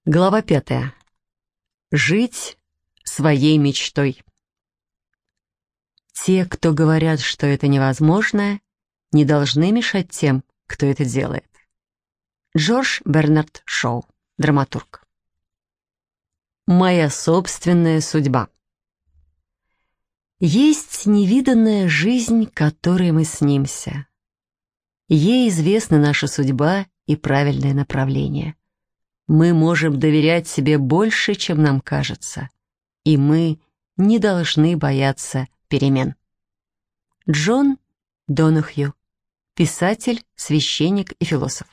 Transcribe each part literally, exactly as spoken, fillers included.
Глава пятая. Жить своей мечтой. Те, кто говорят, что это невозможно, не должны мешать тем, кто это делает. Джордж Бернард Шоу, драматург. Моя собственная судьба. Есть невиданная жизнь, которой мы снимся. Ей известна наша судьба и правильное направление. Мы можем доверять себе больше, чем нам кажется, и мы не должны бояться перемен. Джон Донахью, писатель, священник и философ.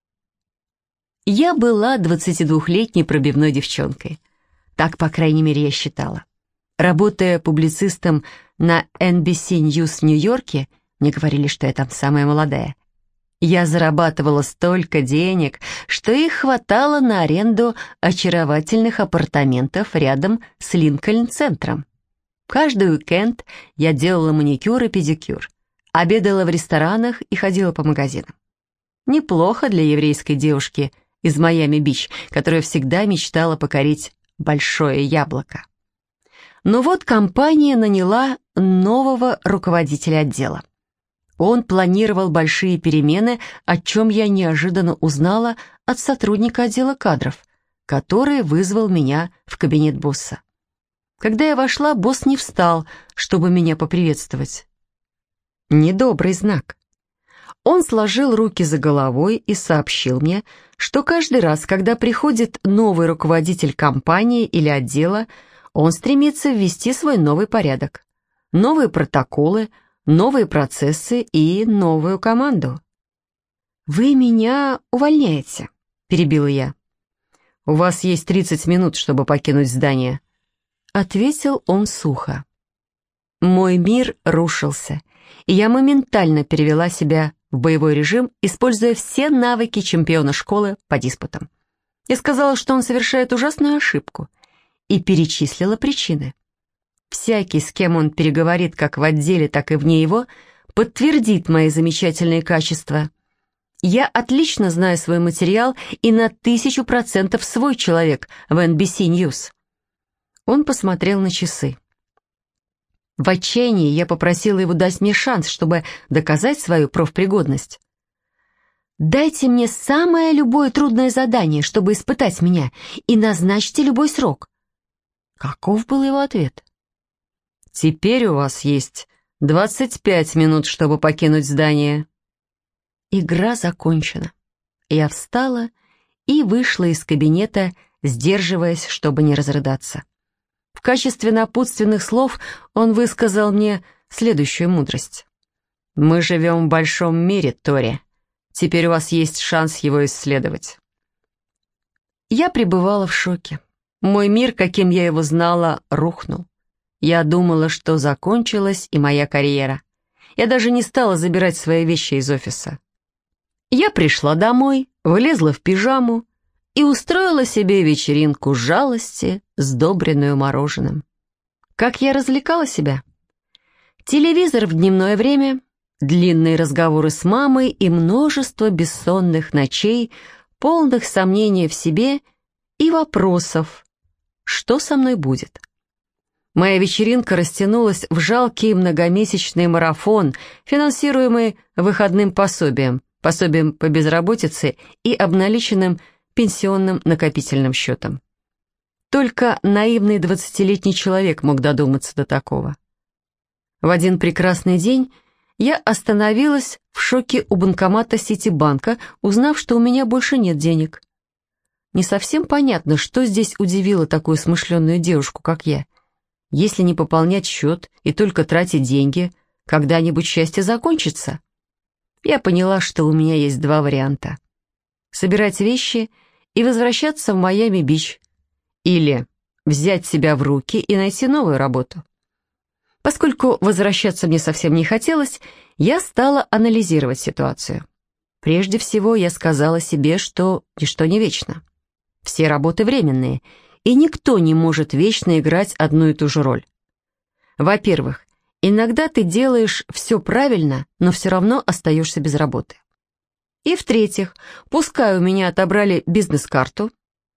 Я была двадцатидвухлетней пробивной девчонкой. Так, по крайней мере, я считала. Работая публицистом на эн би си News в Нью-Йорке, мне говорили, что я там самая молодая. Я зарабатывала столько денег, что их хватало на аренду очаровательных апартаментов рядом с Линкольн-центром. Каждый уикенд я делала маникюр и педикюр, обедала в ресторанах и ходила по магазинам. Неплохо для еврейской девушки из Майами-Бич, которая всегда мечтала покорить большое яблоко. Но вот компания наняла нового руководителя отдела. Он планировал большие перемены, о чем я неожиданно узнала от сотрудника отдела кадров, который вызвал меня в кабинет босса. Когда я вошла, босс не встал, чтобы меня поприветствовать. Недобрый знак. Он сложил руки за головой и сообщил мне, что каждый раз, когда приходит новый руководитель компании или отдела, он стремится ввести свой новый порядок, новые протоколы, новые процессы и новую команду. «Вы меня увольняете», — перебила я. «У вас есть тридцать минут, чтобы покинуть здание», — ответил он сухо. Мой мир рушился, и я моментально перевела себя в боевой режим, используя все навыки чемпиона школы по диспутам. Я сказала, что он совершает ужасную ошибку, и перечислила причины. Всякий, с кем он переговорит как в отделе, так и вне его, подтвердит мои замечательные качества. Я отлично знаю свой материал и на тысячу процентов свой человек в эн би си News. Он посмотрел на часы. В отчаянии я попросила его дать мне шанс, чтобы доказать свою профпригодность. «Дайте мне самое любое трудное задание, чтобы испытать меня, и назначьте любой срок». Каков был его ответ? «Теперь у вас есть двадцать пять минут, чтобы покинуть здание». Игра закончена. Я встала и вышла из кабинета, сдерживаясь, чтобы не разрыдаться. В качестве напутственных слов он высказал мне следующую мудрость. «Мы живем в большом мире, Тори. Теперь у вас есть шанс его исследовать». Я пребывала в шоке. Мой мир, каким я его знала, рухнул. Я думала, что закончилась и моя карьера. Я даже не стала забирать свои вещи из офиса. Я пришла домой, влезла в пижаму и устроила себе вечеринку жалости, сдобренную мороженым. Как я развлекала себя? Телевизор в дневное время, длинные разговоры с мамой и множество бессонных ночей, полных сомнений в себе и вопросов, что со мной будет. Моя вечеринка растянулась в жалкий многомесячный марафон, финансируемый выходным пособием, пособием по безработице и обналиченным пенсионным накопительным счетом. Только наивный двадцатилетний человек мог додуматься до такого. В один прекрасный день я остановилась в шоке у банкомата Ситибанка, узнав, что у меня больше нет денег. Не совсем понятно, что здесь удивило такую смышленную девушку, как я. Если не пополнять счет и только тратить деньги, когда-нибудь счастье закончится. Я поняла, что у меня есть два варианта. Собирать вещи и возвращаться в Майами-Бич. Или взять себя в руки и найти новую работу. Поскольку возвращаться мне совсем не хотелось, я стала анализировать ситуацию. Прежде всего, я сказала себе, что ничто не вечно. Все работы временные, и никто не может вечно играть одну и ту же роль. Во-первых, иногда ты делаешь все правильно, но все равно остаешься без работы. И в-третьих, пускай у меня отобрали бизнес-карту,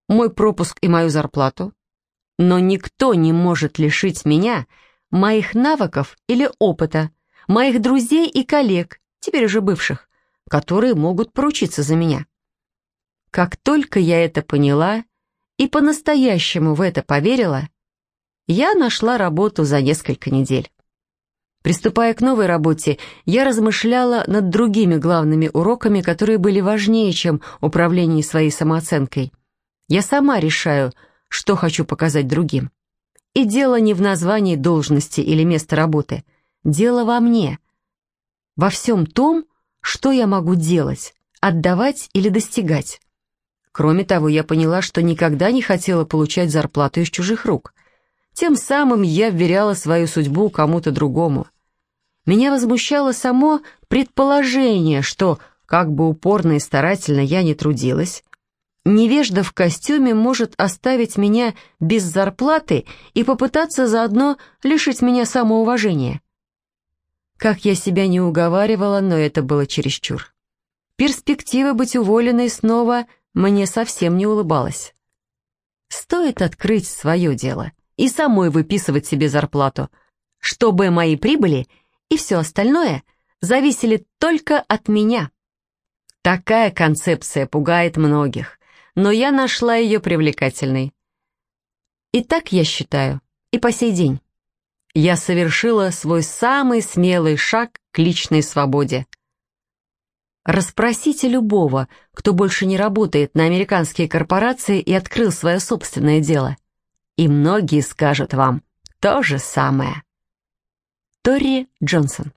мой пропуск и мою зарплату, но никто не может лишить меня моих навыков или опыта, моих друзей и коллег, теперь уже бывших, которые могут поручиться за меня. Как только я это поняла и по-настоящему в это поверила, я нашла работу за несколько недель. Приступая к новой работе, я размышляла над другими главными уроками, которые были важнее, чем управление своей самооценкой. Я сама решаю, что хочу показать другим. И дело не в названии должности или места работы. Дело во мне. Во всем том, что я могу делать, отдавать или достигать. Кроме того, я поняла, что никогда не хотела получать зарплату из чужих рук. Тем самым я вверяла свою судьбу кому-то другому. Меня возмущало само предположение, что, как бы упорно и старательно я ни трудилась, невежда в костюме может оставить меня без зарплаты и попытаться заодно лишить меня самоуважения. Как я себя не уговаривала, но это было чересчур. Перспектива быть уволенной снова мне совсем не улыбалась. Стоит открыть свое дело и самой выписывать себе зарплату, чтобы мои прибыли и все остальное зависели только от меня. Такая концепция пугает многих, но я нашла ее привлекательной. И так я считаю, и по сей день. Я совершила свой самый смелый шаг к личной свободе. Расспросите любого, кто больше не работает на американские корпорации и открыл свое собственное дело. И многие скажут вам то же самое. Торри Джонсон.